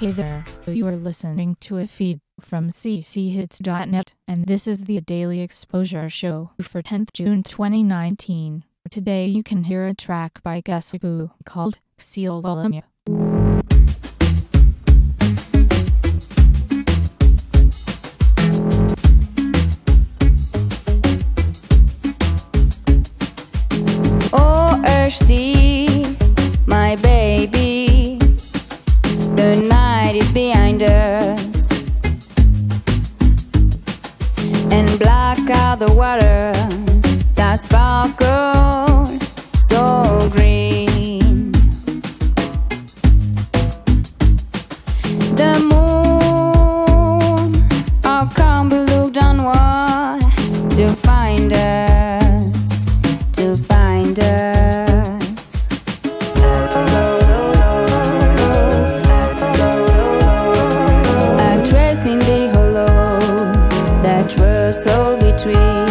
Hey there, you are listening to a feed from cchits.net, and this is the Daily Exposure Show for 10th June 2019. Today you can hear a track by Kesagu called Seal Volume. Oh, Earthy, my baby, the night is behind us, and black out the water that sparkled so green. The moon, I'll come look downward to find us, to find us. Addressed in the hollow that was so between.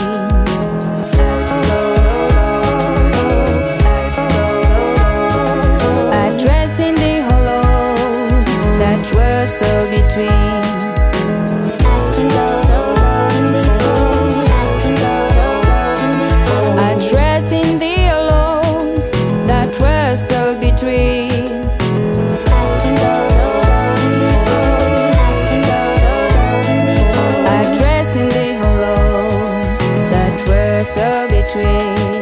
Addressed in the hollow that was so between. Addressed in the hollows that were so between. Addressed in the hollow that were so between.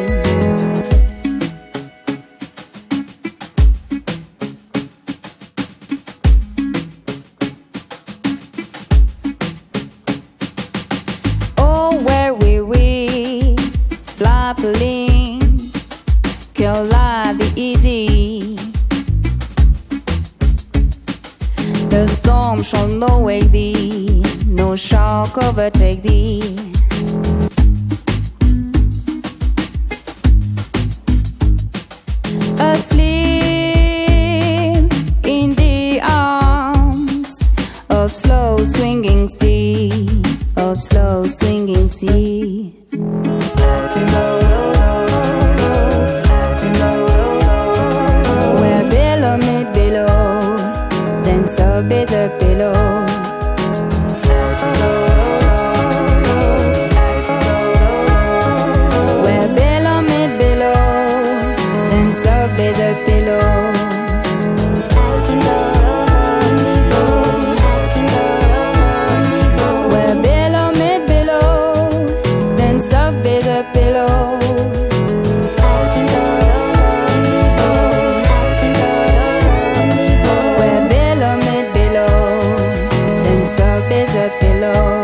Oh, where we flapping, kill the easy. The storm shall no wake thee, no shock overtake thee. Asleep in the arms of slow swinging sea, of slow swinging sea. Where billow meet below, then so be the pillow. Where billow meet below, then so be the pillow. Where billow meet below, then so be the pillow. Where below meet below, then so is a pillow.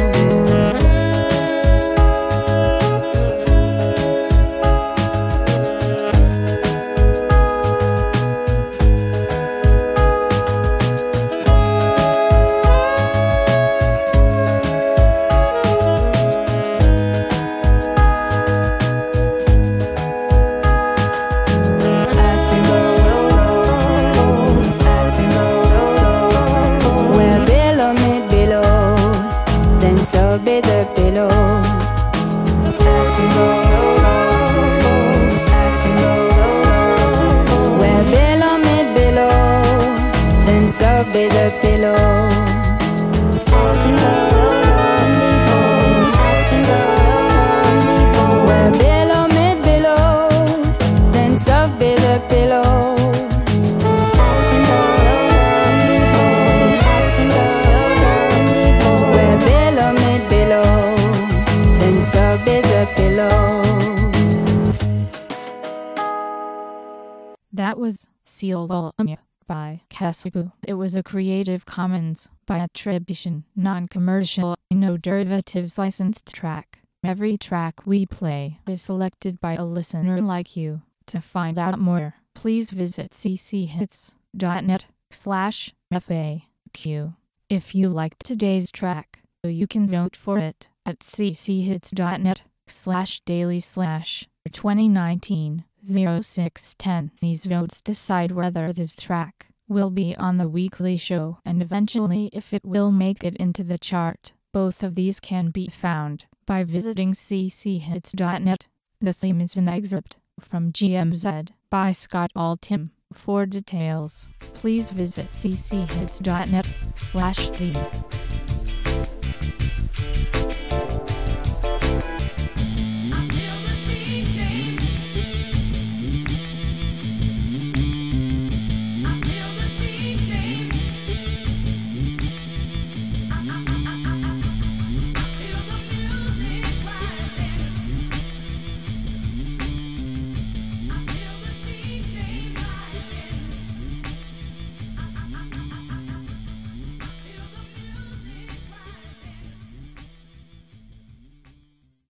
Where below meet below, then so be the pillow. Where below meet below, then so be the pillow. Where below meet below, then so be the pillow. Where below meet below, then so is a pillow. That was Seal Volume by Kesagu. It was a Creative Commons by attribution, non-commercial, no derivatives licensed track. Every track we play is selected by a listener like you. To find out more, please visit cchits.net/FAQ. If you liked today's track, you can vote for it at cchits.net/daily/2019-0610. These votes decide whether this track will be on the weekly show and eventually if it will make it into the chart. Both of these can be found by visiting cchits.net. The theme is an excerpt from GMZ by Scott Altham For details, please visit cchits.net/theme.